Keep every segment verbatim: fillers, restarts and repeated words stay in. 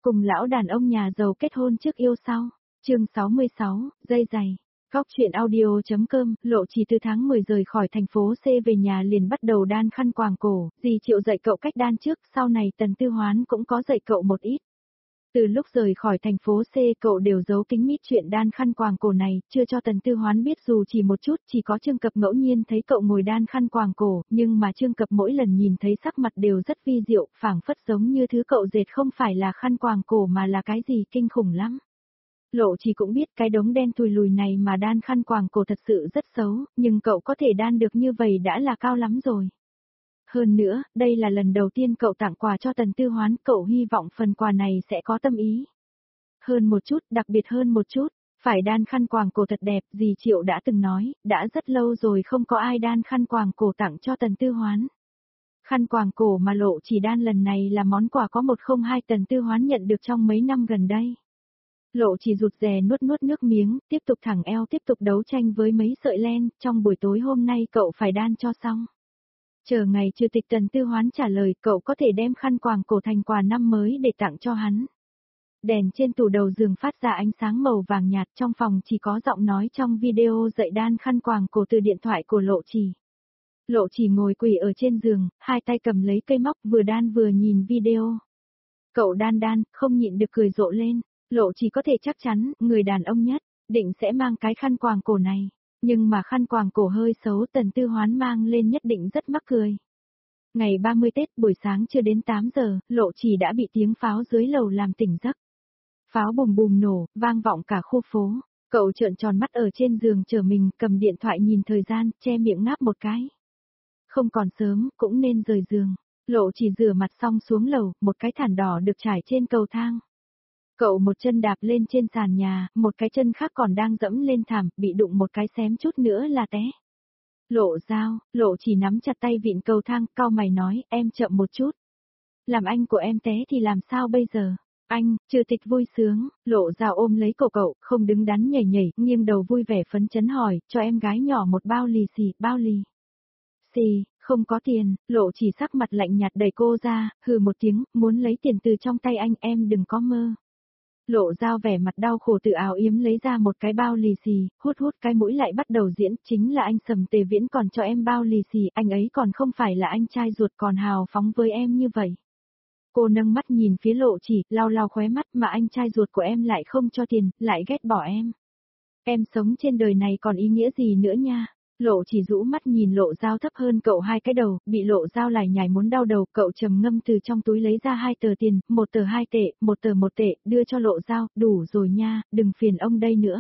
cùng lão đàn ông nhà giàu kết hôn trước yêu sau. Chương sáu mươi sáu, dây giày. Góc truyện audio.com, Lộ Chỉ từ tháng mười rời khỏi thành phố C về nhà liền bắt đầu đan khăn quàng cổ, dì Triệu dạy cậu cách đan trước, sau này Tần Tư Hoán cũng có dạy cậu một ít. Từ lúc rời khỏi thành phố C cậu đều giấu kín mít chuyện đan khăn quàng cổ này, chưa cho Tần Tư Hoán biết dù chỉ một chút, chỉ có Trương Cập ngẫu nhiên thấy cậu ngồi đan khăn quàng cổ, nhưng mà Trương Cập mỗi lần nhìn thấy sắc mặt đều rất vi diệu, phảng phất giống như thứ cậu dệt không phải là khăn quàng cổ mà là cái gì kinh khủng lắm. Lộ Chỉ cũng biết cái đống đen thùi lùi này mà đan khăn quàng cổ thật sự rất xấu, nhưng cậu có thể đan được như vậy đã là cao lắm rồi. Hơn nữa, đây là lần đầu tiên cậu tặng quà cho Tần Tư Hoán, cậu hy vọng phần quà này sẽ có tâm ý. Hơn một chút, đặc biệt hơn một chút, phải đan khăn quàng cổ thật đẹp, dì Triệu đã từng nói, đã rất lâu rồi không có ai đan khăn quàng cổ tặng cho Tần Tư Hoán. Khăn quàng cổ mà Lộ Chỉ đan lần này là món quà có một không hai Tần Tư Hoán nhận được trong mấy năm gần đây. Lộ Chỉ rụt rè nuốt nuốt nước miếng, tiếp tục thẳng eo tiếp tục đấu tranh với mấy sợi len, trong buổi tối hôm nay cậu phải đan cho xong. Chờ ngày Chủ tịch Tần Tư Hoán trả lời cậu có thể đem khăn quàng cổ thành quà năm mới để tặng cho hắn. Đèn trên tủ đầu giường phát ra ánh sáng màu vàng nhạt, trong phòng chỉ có giọng nói trong video dạy đan khăn quàng cổ từ điện thoại của Lộ Chỉ. Lộ Chỉ ngồi quỳ ở trên giường, hai tay cầm lấy cây móc vừa đan vừa nhìn video. Cậu đan đan, không nhịn được cười rộ lên. Lộ Chỉ có thể chắc chắn, người đàn ông nhất, định sẽ mang cái khăn quàng cổ này. Nhưng mà khăn quàng cổ hơi xấu Tần Tư Hoán mang lên nhất định rất mắc cười. Ngày ba mươi Tết buổi sáng chưa đến tám giờ, Lộ Chỉ đã bị tiếng pháo dưới lầu làm tỉnh giấc. Pháo bùm bùm nổ, vang vọng cả khu phố. Cậu trợn tròn mắt ở trên giường chờ mình cầm điện thoại nhìn thời gian, che miệng ngáp một cái. Không còn sớm, cũng nên rời giường. Lộ Chỉ rửa mặt xong xuống lầu, một cái thảm đỏ được trải trên cầu thang. Cậu một chân đạp lên trên sàn nhà, một cái chân khác còn đang dẫm lên thảm, bị đụng một cái xém chút nữa là té. Lộ Giao, Lộ Chỉ nắm chặt tay vịn cầu thang, cau mày nói, em chậm một chút. Làm anh của em té thì làm sao bây giờ? Anh, Chủ tịch vui sướng, Lộ Giao ôm lấy cổ cậu, không đứng đắn nhảy nhảy, nghiêng đầu vui vẻ phấn chấn hỏi, cho em gái nhỏ một bao lì xì, bao lì. Xì, không có tiền, Lộ Chỉ sắc mặt lạnh nhạt đẩy cô ra, hừ một tiếng, muốn lấy tiền từ trong tay anh, em đừng có mơ. Lộ Giao vẻ mặt đau khổ tự áo yếm lấy ra một cái bao lì xì, hút hút cái mũi lại bắt đầu diễn, chính là anh Sầm Tề Viễn còn cho em bao lì xì, anh ấy còn không phải là anh trai ruột còn hào phóng với em như vậy. Cô nâng mắt nhìn phía Lộ Chỉ, lau lau khóe mắt mà anh trai ruột của em lại không cho tiền, lại ghét bỏ em. Em sống trên đời này còn ý nghĩa gì nữa nha. Lộ Chỉ rũ mắt nhìn Lộ Giao thấp hơn cậu hai cái đầu, bị Lộ Giao lải nhải muốn đau đầu, cậu trầm ngâm từ trong túi lấy ra hai tờ tiền, một tờ hai tệ, một tờ một tệ, đưa cho Lộ Giao, đủ rồi nha, đừng phiền ông đây nữa.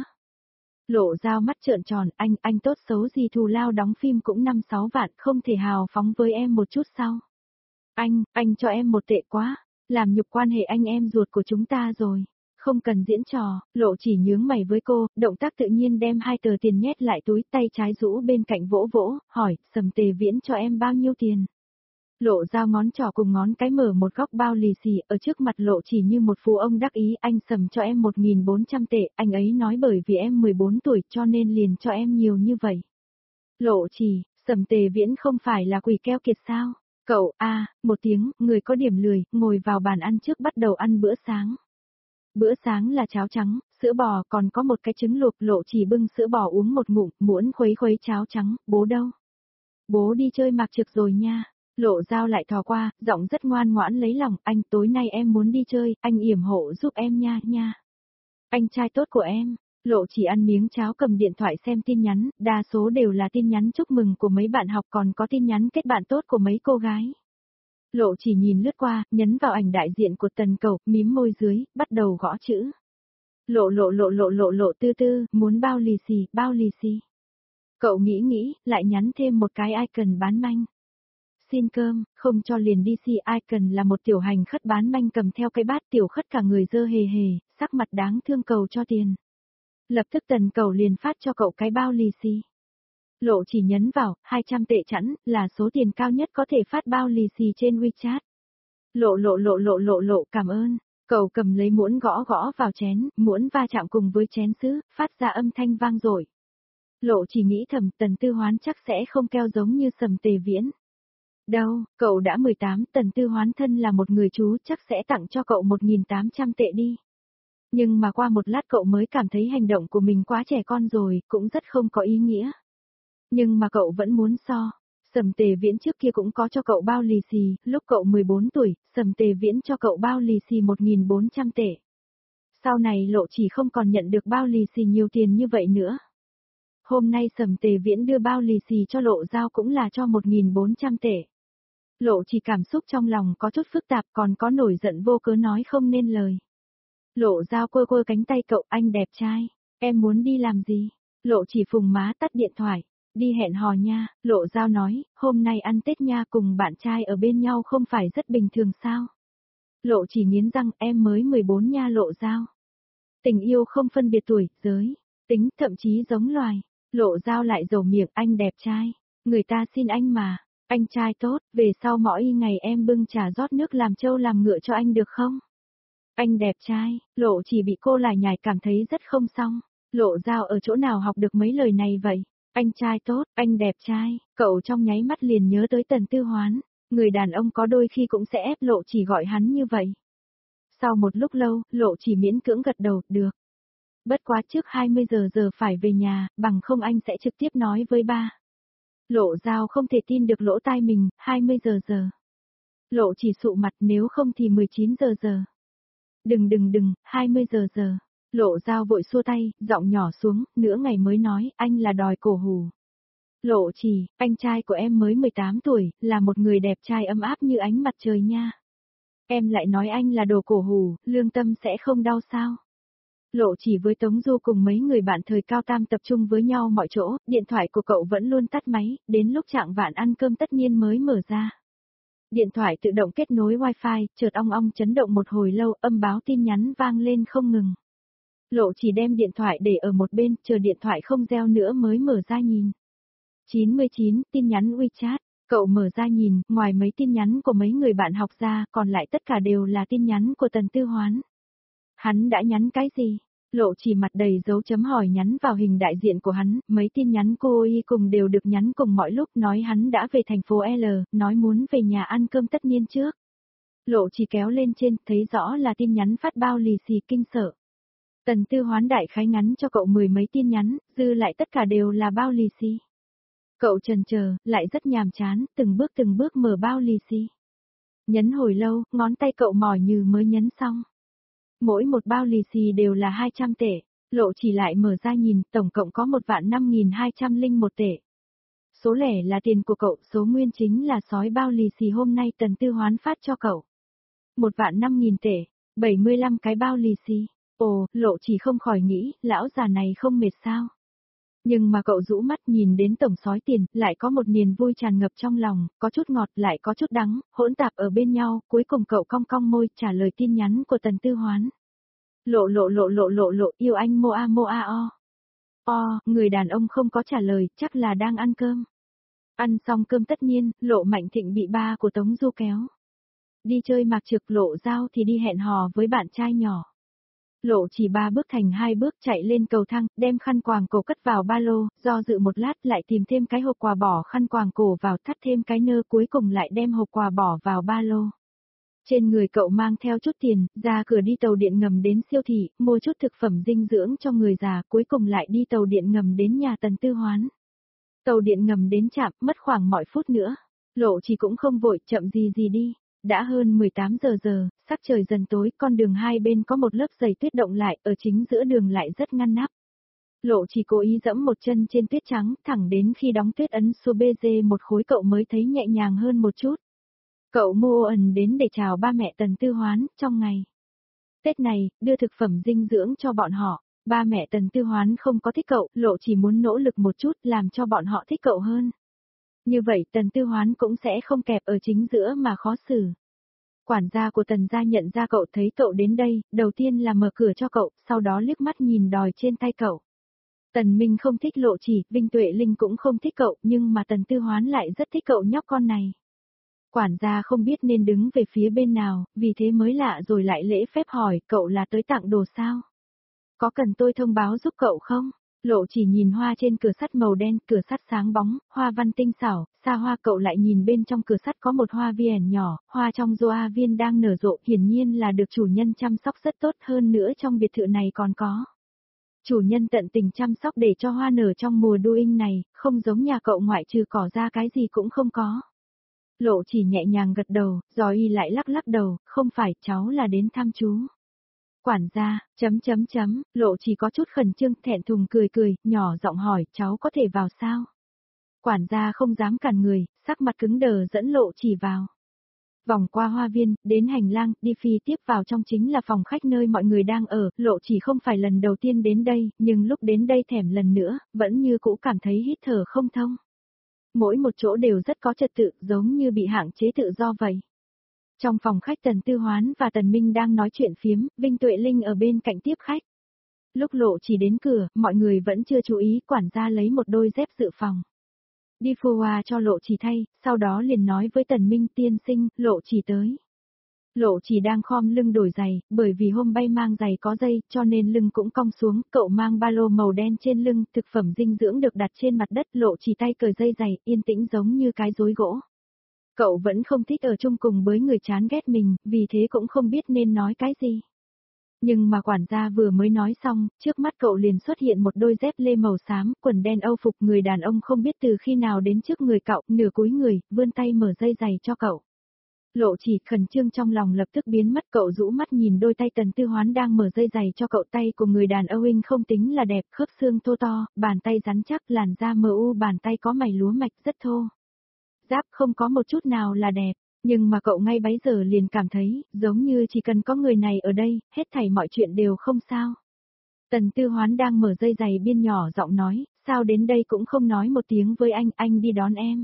Lộ Giao mắt trợn tròn, anh, anh tốt xấu gì thù lao đóng phim cũng năm sáu vạn, không thể hào phóng với em một chút sao? Anh, anh cho em một tệ quá, làm nhục quan hệ anh em ruột của chúng ta rồi. Không cần diễn trò, Lộ Chỉ nhướng mày với cô, động tác tự nhiên đem hai tờ tiền nhét lại túi, tay trái rũ bên cạnh vỗ vỗ, hỏi, Sầm Tề Viễn cho em bao nhiêu tiền? Lộ Giao ngón trỏ cùng ngón cái mở một góc bao lì xì, ở trước mặt Lộ Chỉ như một phú ông đắc ý, anh Sầm cho em một nghìn bốn trăm tệ, anh ấy nói bởi vì em mười bốn tuổi cho nên liền cho em nhiều như vậy. Lộ Chỉ, Sầm Tề Viễn không phải là quỷ keo kiệt sao? Cậu, a à, một tiếng, người có điểm lười, ngồi vào bàn ăn trước bắt đầu ăn bữa sáng. Bữa sáng là cháo trắng, sữa bò còn có một cái trứng luộc. Lộ Chỉ bưng sữa bò uống một ngụm, muỗng khuấy khuấy cháo trắng, bố đâu? Bố đi chơi mạc trực rồi nha. Lộ Giao lại thò qua, giọng rất ngoan ngoãn lấy lòng, anh tối nay em muốn đi chơi, anh yểm hộ giúp em nha nha. Anh trai tốt của em. Lộ Chỉ ăn miếng cháo cầm điện thoại xem tin nhắn, đa số đều là tin nhắn chúc mừng của mấy bạn học còn có tin nhắn kết bạn tốt của mấy cô gái. Lộ Chỉ nhìn lướt qua, nhấn vào ảnh đại diện của Tần Cầu, mím môi dưới, bắt đầu gõ chữ. Lộ lộ lộ lộ lộ lộ tư tư, muốn bao lì xì, bao lì xì. Cậu nghĩ nghĩ, lại nhắn thêm một cái icon bán manh. Xin cơm, không cho liền đi xì. Icon là một tiểu hành khất bán manh cầm theo cái bát, tiểu khất cả người dơ hề hề, sắc mặt đáng thương cầu cho tiền. Lập tức Tần Cầu liền phát cho cậu cái bao lì xì. Lộ Chỉ nhấn vào, hai trăm tệ chẵn, là số tiền cao nhất có thể phát bao lì xì trên WeChat. Lộ lộ lộ lộ lộ lộ cảm ơn. Cậu cầm lấy muỗng gõ gõ vào chén, muỗng va chạm cùng với chén sứ, phát ra âm thanh vang dội. Lộ Chỉ nghĩ thầm Tần Tư Hoán chắc sẽ không keo giống như Sầm Tề Viễn. Đâu, cậu đã mười tám, Tần Tư Hoán thân là một người chú chắc sẽ tặng cho cậu một nghìn tám trăm tệ đi. Nhưng mà qua một lát cậu mới cảm thấy hành động của mình quá trẻ con rồi, cũng rất không có ý nghĩa. Nhưng mà cậu vẫn muốn so. Sầm Tề Viễn trước kia cũng có cho cậu bao lì xì, lúc cậu mười bốn tuổi, Sầm Tề Viễn cho cậu bao lì xì một nghìn bốn trăm tệ. Sau này Lộ Chỉ không còn nhận được bao lì xì nhiều tiền như vậy nữa. Hôm nay Sầm Tề Viễn đưa bao lì xì cho Lộ Giao cũng là cho một nghìn bốn trăm tệ. Lộ Chỉ cảm xúc trong lòng có chút phức tạp, còn có nổi giận vô cớ nói không nên lời. Lộ Giao quơ quơ cánh tay cậu, anh đẹp trai, em muốn đi làm gì? Lộ Chỉ phùng má tắt điện thoại. Đi hẹn hò nha, Lộ Giao nói, hôm nay ăn Tết nha, cùng bạn trai ở bên nhau không phải rất bình thường sao? Lộ Chỉ nghiến răng, em mới mười bốn nha Lộ Giao. Tình yêu không phân biệt tuổi, giới, tính, thậm chí giống loài. Lộ Giao lại dầu miệng, anh đẹp trai, người ta xin anh mà, anh trai tốt, về sau mỗi ngày em bưng trà rót nước làm trâu làm ngựa cho anh được không? Anh đẹp trai, Lộ Chỉ bị cô lại nhảy cảm thấy rất không xong. Lộ Giao ở chỗ nào học được mấy lời này vậy? Anh trai tốt, anh đẹp trai, cậu trong nháy mắt liền nhớ tới Tần Tư Hoán, người đàn ông có đôi khi cũng sẽ ép Lộ Chỉ gọi hắn như vậy. Sau một lúc lâu, Lộ Chỉ miễn cưỡng gật đầu, được. Bất quá trước hai mươi giờ giờ phải về nhà, bằng không anh sẽ trực tiếp nói với ba. Lộ Giao không thể tin được lỗ tai mình, hai mươi giờ giờ. Lộ Chỉ sụ mặt, nếu không thì mười chín giờ giờ. Đừng đừng đừng, hai mươi giờ giờ. Lộ Giao vội xua tay, giọng nhỏ xuống, nửa ngày mới nói, anh là đòi cổ hủ. Lộ Chỉ, anh trai của em mới mười tám tuổi, là một người đẹp trai ấm áp như ánh mặt trời nha. Em lại nói anh là đồ cổ hủ, lương tâm sẽ không đau sao? Lộ Chỉ với Tống Du cùng mấy người bạn thời cao tam tập trung với nhau mọi chỗ, điện thoại của cậu vẫn luôn tắt máy, đến lúc trạng vạn ăn cơm tất nhiên mới mở ra. Điện thoại tự động kết nối wifi, chợt ong ong chấn động một hồi lâu, âm báo tin nhắn vang lên không ngừng. Lộ Chỉ đem điện thoại để ở một bên, chờ điện thoại không reo nữa mới mở ra nhìn. chín mươi chín, tin nhắn WeChat, cậu mở ra nhìn, ngoài mấy tin nhắn của mấy người bạn học ra, còn lại tất cả đều là tin nhắn của Tần Tư Hoán. Hắn đã nhắn cái gì? Lộ Chỉ mặt đầy dấu chấm hỏi nhắn vào hình đại diện của hắn, mấy tin nhắn cô y cùng đều được nhắn cùng mọi lúc, nói hắn đã về thành phố L, nói muốn về nhà ăn cơm tất niên trước. Lộ Chỉ kéo lên trên, thấy rõ là tin nhắn phát bao lì xì kinh sợ. Tần Tư Hoán đại khái ngắn cho cậu mười mấy tin nhắn, dư lại tất cả đều là bao lì xì. Cậu chần chờ, lại rất nhàm chán, từng bước từng bước mở bao lì xì. Nhấn hồi lâu, ngón tay cậu mỏi như mới nhấn xong. Mỗi một bao lì xì đều là hai trăm tệ, Lộ Chỉ lại mở ra nhìn, tổng cộng có một vạn năm nghìn hai trăm linh một tệ. Số lẻ là tiền của cậu, số nguyên chính là sói bao lì xì hôm nay Tần Tư Hoán phát cho cậu. Một vạn năm nghìn tệ, bảy mươi lăm cái bao lì xì. Ồ, Lộ Chỉ không khỏi nghĩ, lão già này không mệt sao. Nhưng mà cậu rũ mắt nhìn đến tổng sói tiền, lại có một niềm vui tràn ngập trong lòng, có chút ngọt lại có chút đắng, hỗn tạp ở bên nhau, cuối cùng cậu cong cong môi trả lời tin nhắn của Tần Tư Hoán. Lộ lộ lộ lộ lộ lộ, yêu anh moa moa o. O, người đàn ông không có trả lời, chắc là đang ăn cơm. Ăn xong cơm tất nhiên, Lộ Mạnh Thịnh bị ba của Tống Du kéo. Đi chơi mạc trực Lộ Giao thì đi hẹn hò với bạn trai nhỏ. Lộ Chỉ ba bước thành hai bước chạy lên cầu thang, đem khăn quàng cổ cất vào ba lô, do dự một lát lại tìm thêm cái hộp quà bỏ khăn quàng cổ vào, thắt thêm cái nơ, cuối cùng lại đem hộp quà bỏ vào ba lô. Trên người cậu mang theo chút tiền, ra cửa đi tàu điện ngầm đến siêu thị, mua chút thực phẩm dinh dưỡng cho người già, cuối cùng lại đi tàu điện ngầm đến nhà Tần Tư Hoán. Tàu điện ngầm đến trạm, mất khoảng mọi phút nữa. Lộ Chỉ cũng không vội, chậm gì gì đi. Đã hơn mười tám giờ giờ, sắc trời dần tối, con đường hai bên có một lớp dày tuyết động lại, ở chính giữa đường lại rất ngăn nắp. Lộ Chỉ cố ý dẫm một chân trên tuyết trắng, thẳng đến khi đóng tuyết ấn số bê giê một khối cậu mới thấy nhẹ nhàng hơn một chút. Cậu mua ẩn đến để chào ba mẹ Tần Tư Hoán, trong ngày Tết này, đưa thực phẩm dinh dưỡng cho bọn họ. Ba mẹ Tần Tư Hoán không có thích cậu, Lộ Chỉ muốn nỗ lực một chút làm cho bọn họ thích cậu hơn. Như vậy Tần Tư Hoán cũng sẽ không kẹp ở chính giữa mà khó xử. Quản gia của Tần gia nhận ra cậu thấy cậu đến đây, đầu tiên là mở cửa cho cậu, sau đó liếc mắt nhìn đòi trên tay cậu. Tần Minh không thích Lộ Chỉ, Vinh Tuệ Linh cũng không thích cậu, nhưng mà Tần Tư Hoán lại rất thích cậu nhóc con này. Quản gia không biết nên đứng về phía bên nào, vì thế mới lạ rồi lại lễ phép hỏi, cậu là tới tặng đồ sao? Có cần tôi thông báo giúp cậu không? Lộ chỉ nhìn hoa trên cửa sắt màu đen, cửa sắt sáng bóng, hoa văn tinh xảo, xa hoa cậu lại nhìn bên trong cửa sắt có một hoa viên nhỏ, hoa trong Joa viên đang nở rộ, hiển nhiên là được chủ nhân chăm sóc rất tốt, hơn nữa trong biệt thự này còn có. Chủ nhân tận tình chăm sóc để cho hoa nở trong mùa Duin này, không giống nhà cậu ngoại trừ cỏ ra cái gì cũng không có. Lộ chỉ nhẹ nhàng gật đầu, rồi y lại lắc lắc đầu, không phải, cháu là đến thăm chú. Quản gia, chấm chấm chấm, Lộ chỉ có chút khẩn trương, thẹn thùng cười cười, nhỏ giọng hỏi, cháu có thể vào sao? Quản gia không dám cản người, sắc mặt cứng đờ dẫn Lộ chỉ vào. Vòng qua hoa viên, đến hành lang, đi phi tiếp vào trong chính là phòng khách nơi mọi người đang ở, Lộ chỉ không phải lần đầu tiên đến đây, nhưng lúc đến đây thèm lần nữa, vẫn như cũ cảm thấy hít thở không thông. Mỗi một chỗ đều rất có trật tự, giống như bị hạn chế tự do vậy. Trong phòng khách Tần Tư Hoán và Tần Minh đang nói chuyện phiếm, Vinh Tuệ Linh ở bên cạnh tiếp khách. Lúc Lộ chỉ đến cửa, mọi người vẫn chưa chú ý, quản gia lấy một đôi dép dự phòng. Đi phù hoa cho Lộ chỉ thay, sau đó liền nói với Tần Minh tiên sinh, Lộ chỉ tới. Lộ chỉ đang khom lưng đổi giày, bởi vì hôm bay mang giày có dây, cho nên lưng cũng cong xuống, cậu mang ba lô màu đen trên lưng, thực phẩm dinh dưỡng được đặt trên mặt đất, Lộ chỉ tay cởi dây giày, yên tĩnh giống như cái rối gỗ. Cậu vẫn không thích ở chung cùng với người chán ghét mình, vì thế cũng không biết nên nói cái gì. Nhưng mà quản gia vừa mới nói xong, trước mắt cậu liền xuất hiện một đôi dép lê màu xám, quần đen âu phục, người đàn ông không biết từ khi nào đến trước người cậu, nửa cúi người, vươn tay mở dây giày cho cậu. Lộ chỉ khẩn trương trong lòng lập tức biến mất, cậu rũ mắt nhìn đôi tay Tần Tư Hoán đang mở dây giày cho cậu, tay của người đàn ông không tính là đẹp, khớp xương thô to, bàn tay rắn chắc, làn da mờ u, bàn tay có mày lúa mạch rất thô. Giáp không có một chút nào là đẹp, nhưng mà cậu ngay bấy giờ liền cảm thấy, giống như chỉ cần có người này ở đây, hết thảy mọi chuyện đều không sao. Tần Tư Hoán đang mở dây giày biên nhỏ giọng nói, sao đến đây cũng không nói một tiếng với anh, anh đi đón em.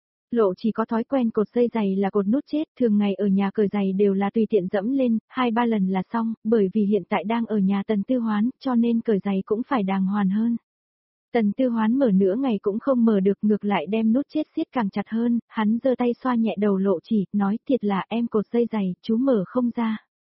Lộ chỉ có thói quen cột dây giày là cột nút chết, thường ngày ở nhà cởi giày đều là tùy tiện dẫm lên, hai ba lần là xong, bởi vì hiện tại đang ở nhà Tần Tư Hoán, cho nên cởi giày cũng phải đàng hoàng hơn. Tần Tư Hoán mở nửa ngày cũng không mở được, ngược lại đem nút chết siết càng chặt hơn, hắn giơ tay xoa nhẹ đầu Lộ chỉ, nói thiệt là em cột dây giày, chú mở không ra.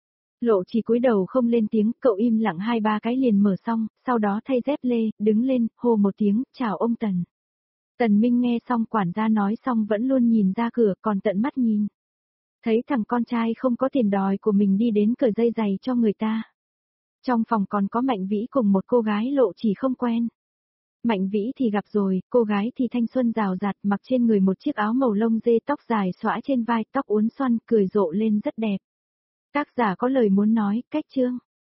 Lộ chỉ cúi đầu không lên tiếng, cậu im lặng hai ba cái liền mở xong, sau đó thay dép lê, đứng lên, hô một tiếng, chào ông Tần. Tần Minh nghe xong quản gia nói xong vẫn luôn nhìn ra cửa, còn tận mắt nhìn. Thấy thằng con trai không có tiền đòi của mình đi đến cởi dây giày cho người ta. Trong phòng còn có Mạnh Vĩ cùng một cô gái Lộ chỉ không quen. Mạnh Vĩ thì gặp rồi, cô gái thì thanh xuân rào rạt, mặc trên người một chiếc áo màu lông dê, tóc dài xõa trên vai, tóc uốn xoăn, cười rộ lên rất đẹp. Tác giả có lời muốn nói, cách chương.